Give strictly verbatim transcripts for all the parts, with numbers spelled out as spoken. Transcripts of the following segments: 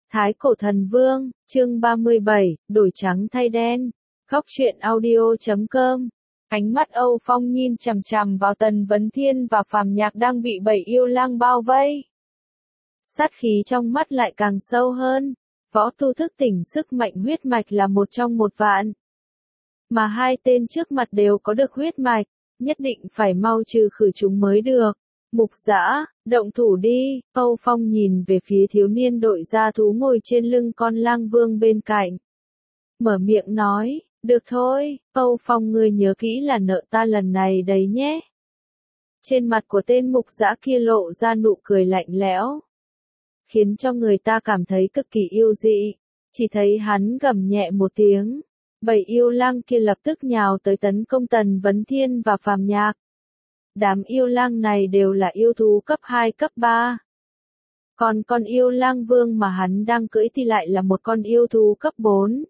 Thái Cổ Thần Vương, chương ba mươi bảy, đổi trắng thay đen. Góc truyện audio chấm com. Ánh mắt Âu Phong nhìn chằm chằm vào Tần Vấn Thiên và Phàm Nhạc đang bị bảy yêu lang bao vây. Sát khí trong mắt lại càng sâu hơn. Võ tu thức tỉnh sức mạnh huyết mạch là một trong một vạn. Mà hai tên trước mặt đều có được huyết mạch, nhất định phải mau trừ khử chúng mới được. Mục Dã, động thủ đi. Âu Phong nhìn về phía thiếu niên đội gia thú ngồi trên lưng con lang vương bên cạnh. Mở miệng nói, được thôi, Âu Phong ngươi nhớ kỹ là nợ ta lần này đấy nhé. Trên mặt của tên Mục Dã kia lộ ra nụ cười lạnh lẽo, khiến cho người ta cảm thấy cực kỳ yêu dị. Chỉ thấy hắn gầm nhẹ một tiếng, bảy yêu lang kia lập tức nhào tới tấn công Tần Vấn Thiên và Phàm Nhạc. Đám yêu lang này đều là yêu thú cấp hai cấp ba. Còn con yêu lang vương mà hắn đang cưỡi thì lại là một con yêu thú cấp bốn.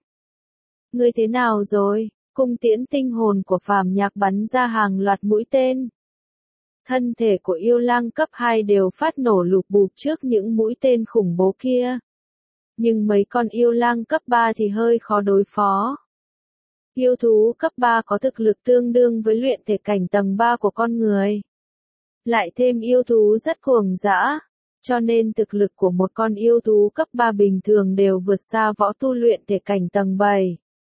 Ngươi thế nào rồi? Cung tiễn tinh hồn của Phàm Nhạc bắn ra hàng loạt mũi tên. Thân thể của yêu lang cấp hai đều phát nổ lục bụp trước những mũi tên khủng bố kia. Nhưng mấy con yêu lang cấp ba thì hơi khó đối phó. Yêu thú cấp ba có thực lực tương đương với luyện thể cảnh tầng ba của con người. Lại thêm yêu thú rất cuồng dã, cho nên thực lực của một con yêu thú cấp ba bình thường đều vượt xa võ tu luyện thể cảnh tầng bảy.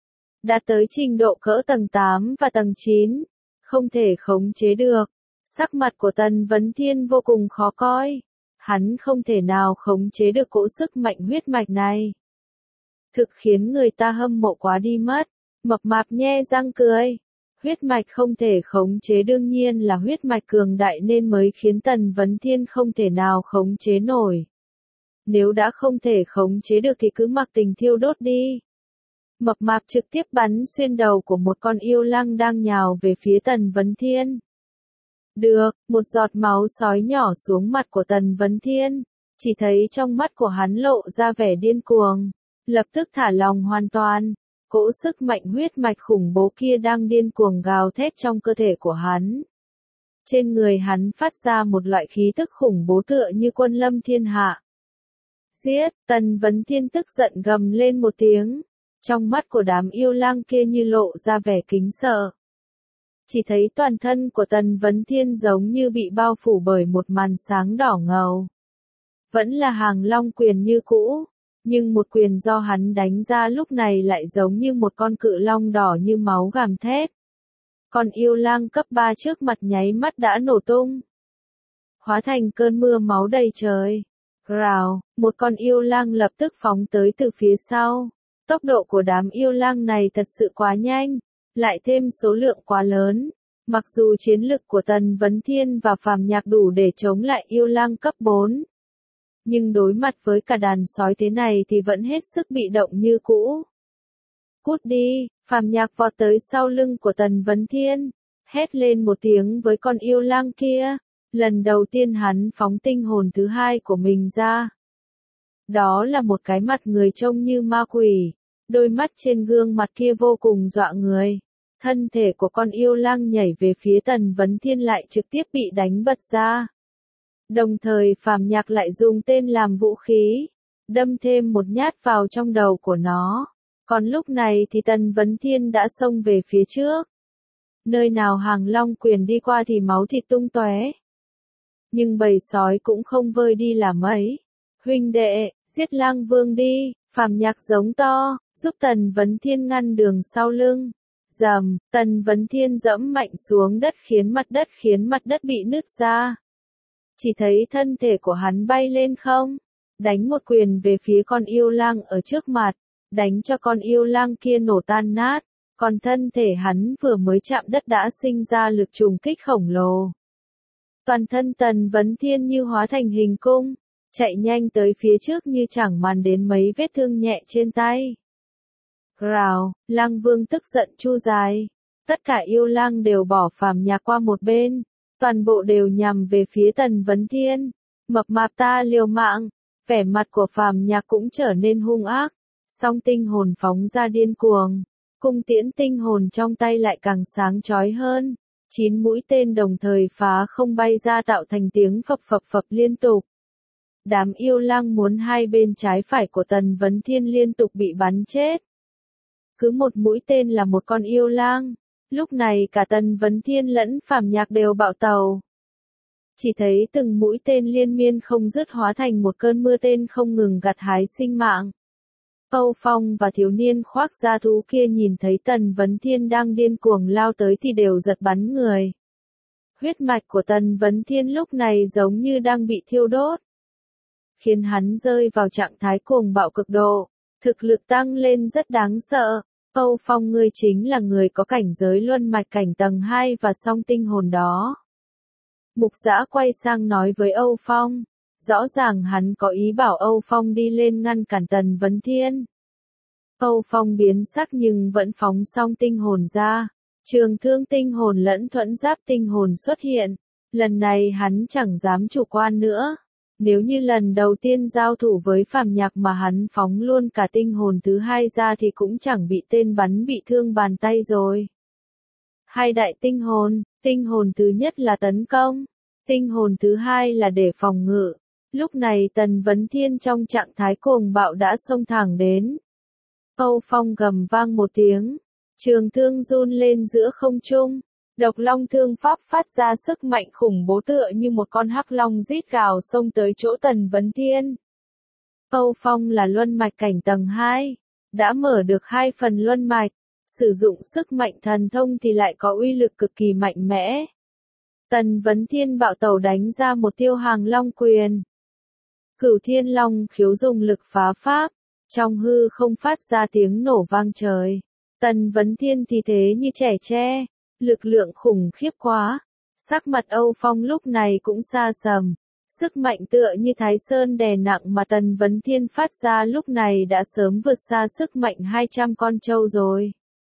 Đạt tới trình độ cỡ tầng tám và tầng chín, không thể khống chế được. Sắc mặt của Tần Vấn Thiên vô cùng khó coi. Hắn không thể nào khống chế được cỗ sức mạnh huyết mạch này. Thực khiến người ta hâm mộ quá đi mất. Mập mạp nhe răng cười. Huyết mạch không thể khống chế đương nhiên là huyết mạch cường đại nên mới khiến Tần Vấn Thiên không thể nào khống chế nổi. Nếu đã không thể khống chế được thì cứ mặc tình thiêu đốt đi. Mập mạp trực tiếp bắn xuyên đầu của một con yêu lang đang nhào về phía Tần Vấn Thiên. Được, một giọt máu sói nhỏ xuống mặt của Tần Vấn Thiên. Chỉ thấy trong mắt của hắn lộ ra vẻ điên cuồng. Lập tức thả lòng hoàn toàn. Cỗ sức mạnh huyết mạch khủng bố kia đang điên cuồng gào thét trong cơ thể của hắn. Trên người hắn phát ra một loại khí tức khủng bố tựa như quân lâm thiên hạ. Giết, Tần Vấn Thiên tức giận gầm lên một tiếng. Trong mắt của đám yêu lang kia như lộ ra vẻ kính sợ. Chỉ thấy toàn thân của Tần Vấn Thiên giống như bị bao phủ bởi một màn sáng đỏ ngầu. Vẫn là hàng long quyền như cũ. Nhưng một quyền do hắn đánh ra lúc này lại giống như một con cự long đỏ như máu gầm thét. Con yêu lang cấp ba trước mặt nháy mắt đã nổ tung. Hóa thành cơn mưa máu đầy trời. Rào, một con yêu lang lập tức phóng tới từ phía sau. Tốc độ của đám yêu lang này thật sự quá nhanh, lại thêm số lượng quá lớn. Mặc dù chiến lực của Tần Vấn Thiên và Phàm Nhạc đủ để chống lại yêu lang cấp bốn. Nhưng đối mặt với cả đàn sói thế này thì vẫn hết sức bị động như cũ. Cút đi, Phàm Nhạc vọt tới sau lưng của Tần Vấn Thiên, hét lên một tiếng với con yêu lang kia. Lần đầu tiên hắn phóng tinh hồn thứ hai của mình ra. Đó là một cái mặt người trông như ma quỷ, đôi mắt trên gương mặt kia vô cùng dọa người. Thân thể của con yêu lang nhảy về phía Tần Vấn Thiên lại trực tiếp bị đánh bật ra. Đồng thời Phàm Nhạc lại dùng tên làm vũ khí, đâm thêm một nhát vào trong đầu của nó. Còn lúc này thì Tần Vấn Thiên đã xông về phía trước. Nơi nào hàng long quyền đi qua thì máu thịt tung tóe. Nhưng bầy sói cũng không vơi đi là mấy. Huynh đệ, giết lang vương đi, Phàm Nhạc giống to, giúp Tần Vấn Thiên ngăn đường sau lưng. Rầm, Tần Vấn Thiên dẫm mạnh xuống đất khiến mặt đất khiến mặt đất bị nứt ra. Chỉ thấy thân thể của hắn bay lên không, đánh một quyền về phía con yêu lang ở trước mặt, đánh cho con yêu lang kia nổ tan nát, còn thân thể hắn vừa mới chạm đất đã sinh ra lực trùng kích khổng lồ. Toàn thân Tần Vấn Thiên như hóa thành hình cung, chạy nhanh tới phía trước như chẳng màng đến mấy vết thương nhẹ trên tay. Rào, lang vương tức giận chu dài, tất cả yêu lang đều bỏ Phàm Nhạc qua một bên. Toàn bộ đều nhằm về phía Tần Vấn Thiên. Mập mạp ta liều mạng. Vẻ mặt của Phàm Nhạc cũng trở nên hung ác. Song tinh hồn phóng ra điên cuồng. Cung tiễn tinh hồn trong tay lại càng sáng chói hơn. Chín mũi tên đồng thời phá không bay ra tạo thành tiếng phập phập phập liên tục. Đám yêu lang muốn hai bên trái phải của Tần Vấn Thiên liên tục bị bắn chết. Cứ một mũi tên là một con yêu lang. Lúc này cả Tần Vấn Thiên lẫn Phàm Nhạc đều bạo tàu. Chỉ thấy từng mũi tên liên miên không dứt hóa thành một cơn mưa tên không ngừng gặt hái sinh mạng. Âu Phong và thiếu niên khoác da thú kia nhìn thấy Tần Vấn Thiên đang điên cuồng lao tới thì đều giật bắn người. Huyết mạch của Tần Vấn Thiên lúc này giống như đang bị thiêu đốt, khiến hắn rơi vào trạng thái cuồng bạo cực độ, thực lực tăng lên rất đáng sợ. Âu Phong, ngươi chính là người có cảnh giới luân mạch cảnh tầng hai và song tinh hồn đó. Mục Dã quay sang nói với Âu Phong, rõ ràng hắn có ý bảo Âu Phong đi lên ngăn cản Tần Vấn Thiên. Âu Phong biến sắc nhưng vẫn phóng song tinh hồn ra, trường thương tinh hồn lẫn thuẫn giáp tinh hồn xuất hiện, lần này hắn chẳng dám chủ quan nữa. Nếu như lần đầu tiên giao thủ với Phàm Nhạc mà hắn phóng luôn cả tinh hồn thứ hai ra thì cũng chẳng bị tên bắn bị thương bàn tay rồi. Hai đại tinh hồn, tinh hồn thứ nhất là tấn công, tinh hồn thứ hai là để phòng ngự. Lúc này Tần Vấn Thiên trong trạng thái cuồng bạo đã xông thẳng đến. Âu Phong gầm vang một tiếng, trường thương run lên giữa không trung. Độc long thương pháp phát ra sức mạnh khủng bố tựa như một con hắc long rít gào xông tới chỗ Tần Vấn Thiên. Âu Phong là luân mạch cảnh tầng hai, đã mở được hai phần luân mạch, sử dụng sức mạnh thần thông thì lại có uy lực cực kỳ mạnh mẽ. Tần Vấn Thiên bạo tẩu đánh ra một tiêu hàng long quyền. Cửu Thiên Long khiếu dùng lực phá pháp, trong hư không phát ra tiếng nổ vang trời. Tần Vấn Thiên thì thế như trẻ tre. Lực lượng khủng khiếp quá, sắc mặt Âu Phong lúc này cũng xa sầm, sức mạnh tựa như Thái Sơn đè nặng mà Tần Vấn Thiên phát ra lúc này đã sớm vượt xa sức mạnh hai trăm con trâu rồi.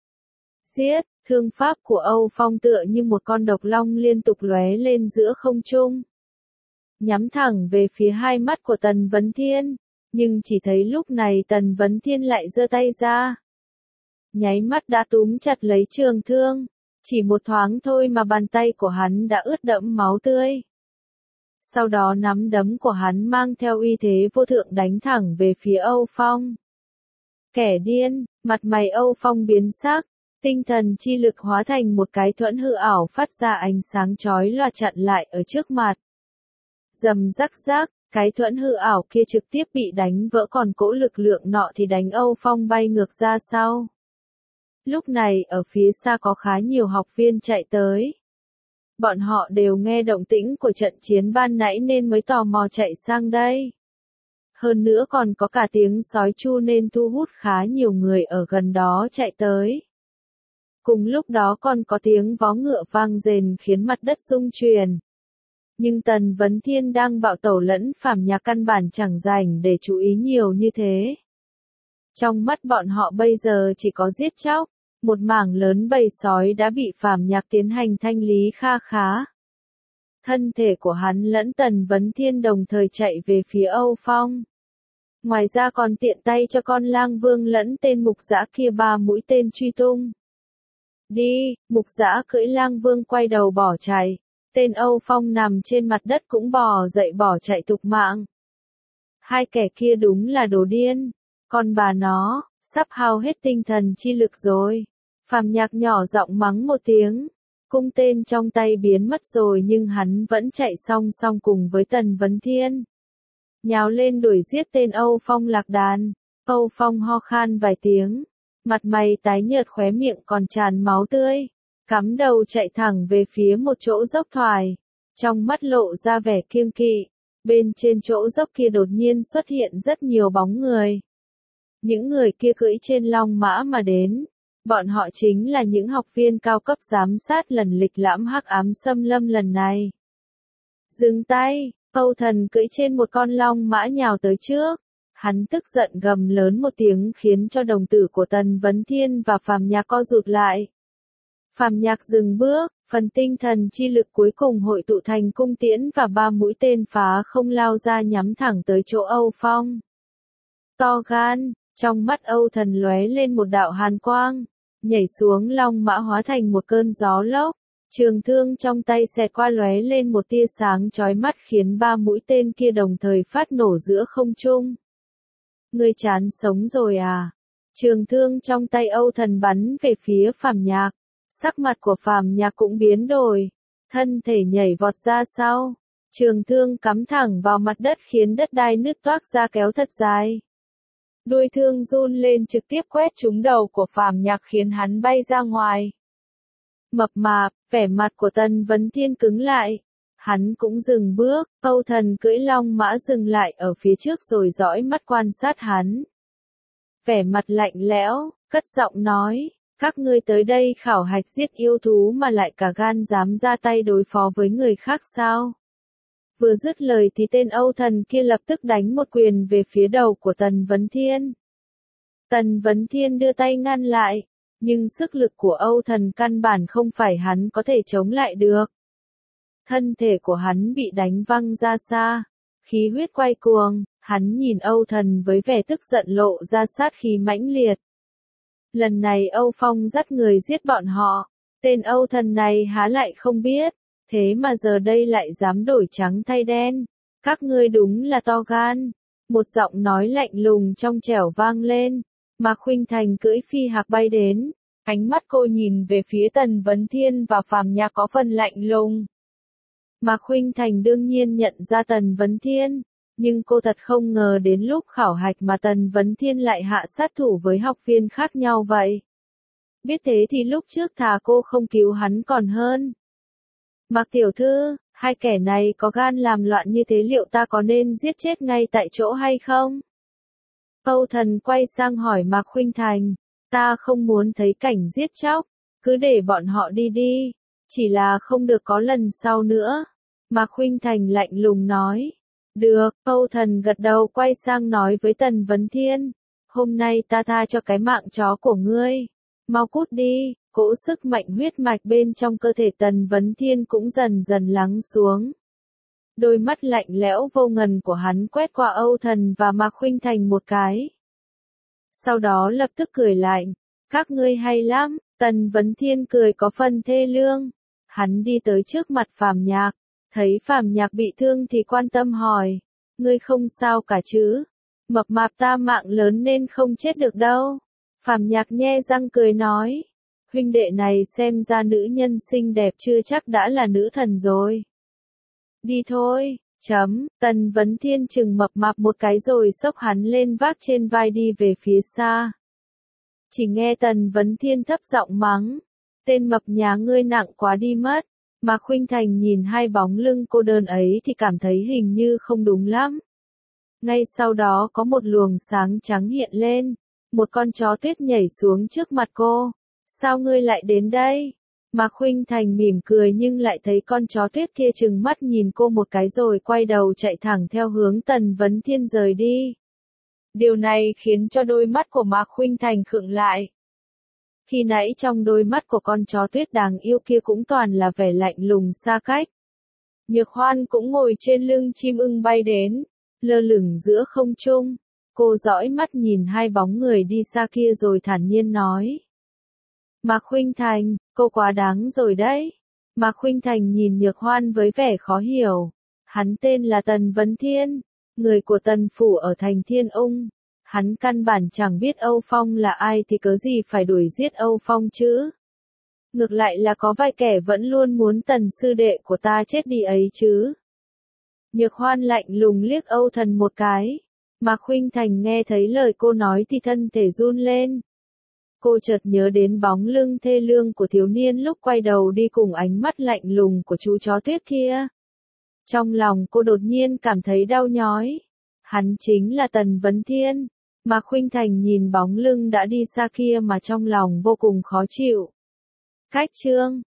Giết, thương pháp của Âu Phong tựa như một con độc long liên tục lóe lên giữa không trung, nhắm thẳng về phía hai mắt của Tần Vấn Thiên, nhưng chỉ thấy lúc này Tần Vấn Thiên lại giơ tay ra, nháy mắt đã túm chặt lấy trường thương. Chỉ một thoáng thôi mà bàn tay của hắn đã ướt đẫm máu tươi. Sau đó nắm đấm của hắn mang theo uy thế vô thượng đánh thẳng về phía Âu Phong. Kẻ điên, mặt mày Âu Phong biến sắc, tinh thần chi lực hóa thành một cái thuẫn hư ảo phát ra ánh sáng chói lòa chặn lại ở trước mặt. Rầm rắc rắc, cái thuẫn hư ảo kia trực tiếp bị đánh vỡ còn cỗ lực lượng nọ thì đánh Âu Phong bay ngược ra sau. Lúc này ở phía xa có khá nhiều học viên chạy tới. Bọn họ đều nghe động tĩnh của trận chiến ban nãy nên mới tò mò chạy sang đây. Hơn nữa còn có cả tiếng sói chu nên thu hút khá nhiều người ở gần đó chạy tới. Cùng lúc đó còn có tiếng vó ngựa vang rền khiến mặt đất rung chuyển. Nhưng Tần Vấn Thiên đang bạo tẩu lẫn Phàm Nhạc căn bản chẳng rảnh để chú ý nhiều như thế. Trong mắt bọn họ bây giờ chỉ có giết chóc. Một mảng lớn bầy sói đã bị Phàm Nhạc tiến hành thanh lý kha khá. Thân thể của hắn lẫn Tần Vấn Thiên đồng thời chạy về phía Âu Phong. Ngoài ra còn tiện tay cho con lang vương lẫn tên Mục Dã kia ba mũi tên truy tung. Đi, Mục Dã cưỡi lang vương quay đầu bỏ chạy. Tên Âu Phong nằm trên mặt đất cũng bò dậy bỏ chạy tục mạng. Hai kẻ kia đúng là đồ điên. Con bà nó, sắp hao hết tinh thần chi lực rồi. Phàm Nhạc nhỏ giọng mắng một tiếng. Cung tên trong tay biến mất rồi nhưng hắn vẫn chạy song song cùng với Tần Vấn Thiên. Nhào lên đuổi giết tên Âu Phong lạc đàn. Âu Phong ho khan vài tiếng. Mặt mày tái nhợt khóe miệng còn tràn máu tươi. Cắm đầu chạy thẳng về phía một chỗ dốc thoải. Trong mắt lộ ra vẻ kiêng kỵ. Bên trên chỗ dốc kia đột nhiên xuất hiện rất nhiều bóng người. Những người kia cưỡi trên long mã mà đến. Bọn họ chính là những học viên cao cấp giám sát lần lịch lãm hắc ám xâm lâm lần này. Dừng tay, Âu Thần cưỡi trên một con long mã nhào tới trước. Hắn tức giận gầm lớn một tiếng khiến cho đồng tử của Tần Vấn Thiên và Phàm Nhạc co rụt lại. Phàm Nhạc dừng bước, phần tinh thần chi lực cuối cùng hội tụ thành cung tiễn và ba mũi tên phá không lao ra nhắm thẳng tới chỗ Âu Phong. To gan, trong mắt Âu Thần lóe lên một đạo hàn quang, nhảy xuống long mã hóa thành một cơn gió lốc, Trường thương trong tay xẹt qua lóe lên một tia sáng chói mắt khiến ba mũi tên kia đồng thời phát nổ giữa không trung. Ngươi chán sống rồi à? Trường thương trong tay Âu Thần bắn về phía Phàm Nhạc. Sắc mặt của Phàm Nhạc cũng biến đổi, thân thể nhảy vọt ra sau. Trường thương cắm thẳng vào mặt đất khiến đất đai nứt toác ra kéo thật dài. Đuôi thương run lên trực tiếp quét trúng đầu của Phàm Nhạc khiến hắn bay ra ngoài. Mập mạp, vẻ mặt của Tần Vấn Thiên cứng lại. Hắn cũng dừng bước, Âu Thần cưỡi long mã dừng lại ở phía trước rồi dõi mắt quan sát hắn. Vẻ mặt lạnh lẽo, cất giọng nói, các ngươi tới đây khảo hạch giết yêu thú mà lại cả gan dám ra tay đối phó với người khác sao? Vừa dứt lời thì tên Âu Thần kia lập tức đánh một quyền về phía đầu của Tần Vấn Thiên. Tần Vấn Thiên đưa tay ngăn lại, nhưng sức lực của Âu Thần căn bản không phải hắn có thể chống lại được. Thân thể của hắn bị đánh văng ra xa, khí huyết quay cuồng, hắn nhìn Âu Thần với vẻ tức giận lộ ra sát khí mãnh liệt. Lần này Âu Phong dắt người giết bọn họ, tên Âu Thần này há lại không biết, thế mà giờ đây lại dám đổi trắng thay đen, các ngươi đúng là to gan. Một giọng nói lạnh lùng trong trẻo vang lên, Mạc Khuynh Thành cưỡi phi hạc bay đến, ánh mắt cô nhìn về phía Tần Vấn Thiên và Phàm Nhạc có phần lạnh lùng. Mạc Khuynh Thành đương nhiên nhận ra Tần Vấn Thiên, nhưng cô thật không ngờ đến lúc khảo hạch mà Tần Vấn Thiên lại hạ sát thủ với học viên khác nhau vậy. Biết thế thì lúc trước thà cô không cứu hắn còn hơn. Mạc tiểu thư, hai kẻ này có gan làm loạn như thế liệu ta có nên giết chết ngay tại chỗ hay không? Âu Thần quay sang hỏi Mạc Khuynh Thành, ta không muốn thấy cảnh giết chóc, cứ để bọn họ đi đi, chỉ là không được có lần sau nữa. Mạc Khuynh Thành lạnh lùng nói, được. Âu Thần gật đầu quay sang nói với Tần Vấn Thiên, hôm nay ta tha cho cái mạng chó của ngươi, mau cút đi. Cỗ sức mạnh huyết mạch bên trong cơ thể Tần Vấn Thiên cũng dần dần lắng xuống. Đôi mắt lạnh lẽo vô ngần của hắn quét qua Âu Thần và Mạc Khuynh Thành một cái. Sau đó lập tức cười lạnh, các ngươi hay lắm. Tần Vấn Thiên cười có phần thê lương. Hắn đi tới trước mặt Phàm Nhạc, thấy Phàm Nhạc bị thương thì quan tâm hỏi, ngươi không sao cả chứ? Mập mạp ta mạng lớn nên không chết được đâu. Phàm Nhạc nhe răng cười nói, huynh đệ này xem ra nữ nhân xinh đẹp chưa chắc đã là nữ thần rồi. Đi thôi, chấm. Tần Vấn Thiên chừng mập mạp một cái rồi xốc hắn lên vác trên vai đi về phía xa. Chỉ nghe Tần Vấn Thiên thấp giọng mắng, tên mập nhà ngươi nặng quá đi mất. Mạc Khuynh Thành nhìn hai bóng lưng cô đơn ấy thì cảm thấy hình như không đúng lắm. Ngay sau đó có một luồng sáng trắng hiện lên, một con chó tuyết nhảy xuống trước mặt cô. Sao ngươi lại đến đây? Mạc Khuynh Thành mỉm cười nhưng lại thấy con chó tuyết kia trừng mắt nhìn cô một cái rồi quay đầu chạy thẳng theo hướng Tần Vấn Thiên rời đi. Điều này khiến cho đôi mắt của Mạc Khuynh Thành khựng lại. Khi nãy trong đôi mắt của con chó tuyết đáng yêu kia cũng toàn là vẻ lạnh lùng xa cách. Nhược Hoan cũng ngồi trên lưng chim ưng bay đến, lơ lửng giữa không trung. Cô dõi mắt nhìn hai bóng người đi xa kia rồi thản nhiên nói. Mạc Khuynh Thành, cô quá đáng rồi đấy. Mạc Khuynh Thành nhìn Nhược Hoan với vẻ khó hiểu. Hắn tên là Tần Vấn Thiên, người của Tần Phủ ở thành Thiên Ung. Hắn căn bản chẳng biết Âu Phong là ai thì cớ gì phải đuổi giết Âu Phong chứ. Ngược lại là có vài kẻ vẫn luôn muốn Tần sư đệ của ta chết đi ấy chứ. Nhược Hoan lạnh lùng liếc Âu Thần một cái. Mạc Khuynh Thành nghe thấy lời cô nói thì thân thể run lên. Cô chợt nhớ đến bóng lưng thê lương của thiếu niên lúc quay đầu đi cùng ánh mắt lạnh lùng của chú chó tuyết kia. Trong lòng cô đột nhiên cảm thấy đau nhói. Hắn chính là Tần Vấn Thiên. Mạc Khuynh Thành nhìn bóng lưng đã đi xa kia mà trong lòng vô cùng khó chịu. Cách chương